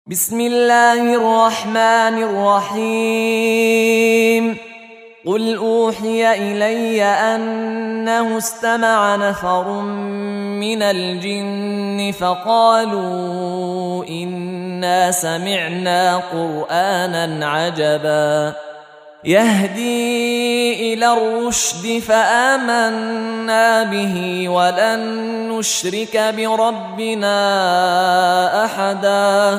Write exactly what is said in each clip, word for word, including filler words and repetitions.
بسم الله الرحمن الرحيم. قل أوحي إلي أنه استمع نفر من الجن فقالوا إنا سمعنا قرآنا عجبا يهدي إلى الرشد فآمنا به ولن نشرك بربنا أحدا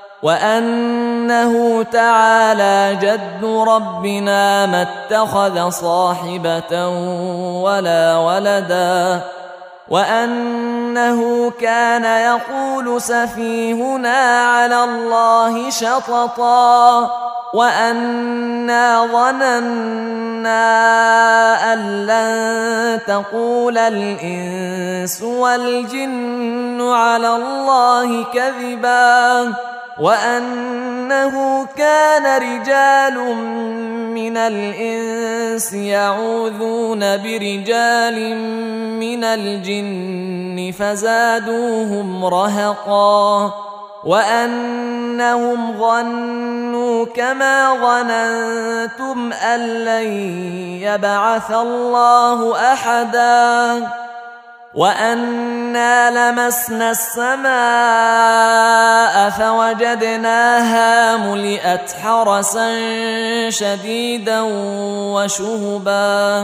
وأنه تعالى جد ربنا ما اتخذ صاحبة ولا ولدا وأنه كان يقول سفيهنا على الله شططا وأنا ظننا أن لن تقول الإنس والجن على الله كذبا وأنه كان رجال من الإنس يعوذون برجال من الجن فزادوهم رهقا وأنهم ظنوا كما ظننتم أن لن يبعث الله أحدا وأنا لمسنا السماء فوجدناها ملئت حرسا شديدا وشهبا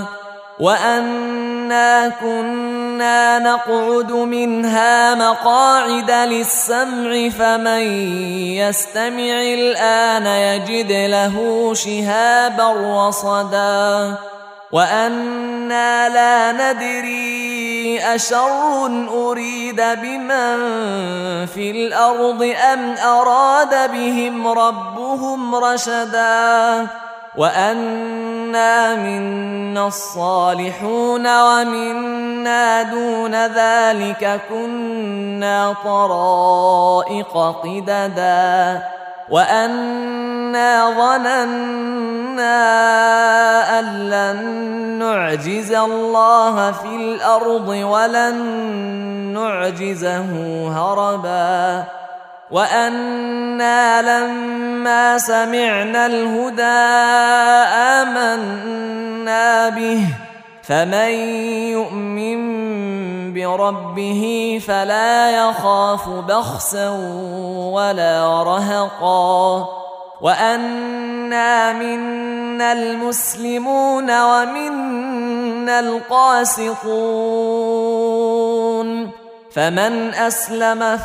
وأنا كنا نقعد منها مقاعد للسمع فمن يستمع الآن يجد له شهابا رصدا وأنا لا ندري أشر أريد بمن في الأرض أم أراد بهم ربهم رشدا وأنا منا الصالحون ومنا دون ذلك كنا طرائق قددا وأنا ظننا أن لن نعجز الله في الأرض ولن نعجزه هربا وأنا لما سمعنا الهدى آمنا به فمن يؤمن بربه فلا يخاف بخسا ولا رهقا وأنا منا المسلمون ومنا القاسطون فمن أسلم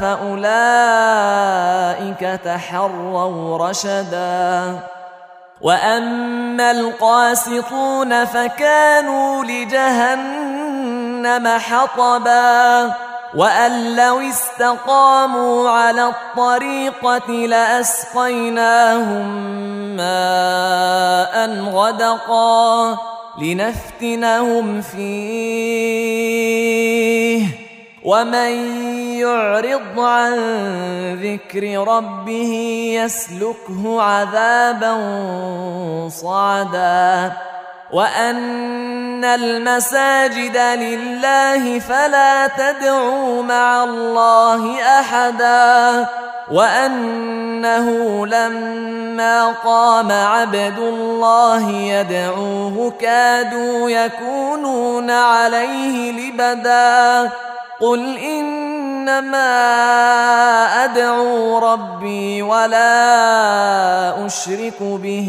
فأولئك تحروا رشدا وأما القاسطون فكانوا لجهنم حطبا وأن لو استقاموا على الطريقة لأسقيناهم ماء غدقا لنفتنهم فيه ومن يعرض عن ذكر ربه يسلكه عذابا صعدا وأن المساجد لله فلا تدعوا مع الله أحدا وأنه لما قام عبد الله يدعوه كادوا يكونون عليه لبدا قل إنما أدعو ربي ولا أشرك به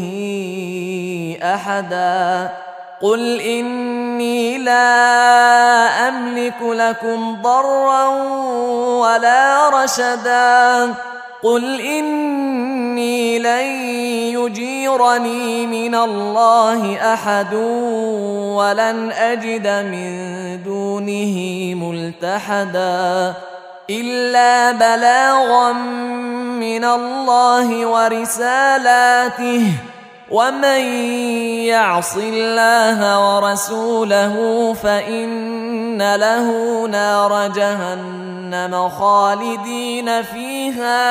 أحدا قل إني لا أملك لكم ضرا ولا رشدا قل إني لن يجيرني من الله أحد ولن أجد من دونه ملتحدا إلا بلاغا من الله ورسالاته ومن يعص الله ورسوله فإن له نار جهنم خالدين فيها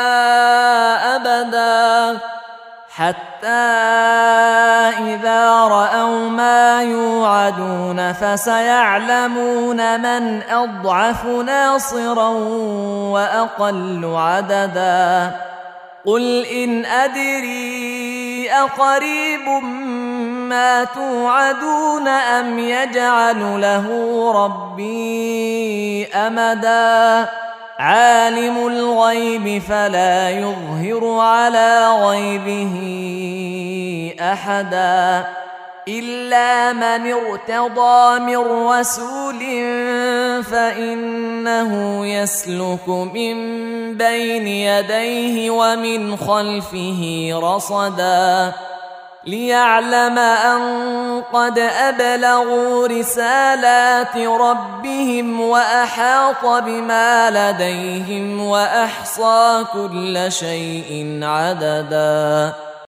أبدا حتى إذا رأوا ما يوعدون فسيعلمون من أضعف ناصرا وأقل عددا قل إن أدري أقريب ما توعدون أم يجعل له ربي أمدا عالم الغيب فلا يظهر على غيبه أحدا إلا من ارتضى من رسول فإنه يسلك من بين يديه ومن خلفه رصدا ليعلم أن قد أبلغوا رسالات ربهم وأحاط بما لديهم وأحصى كل شيء عددا.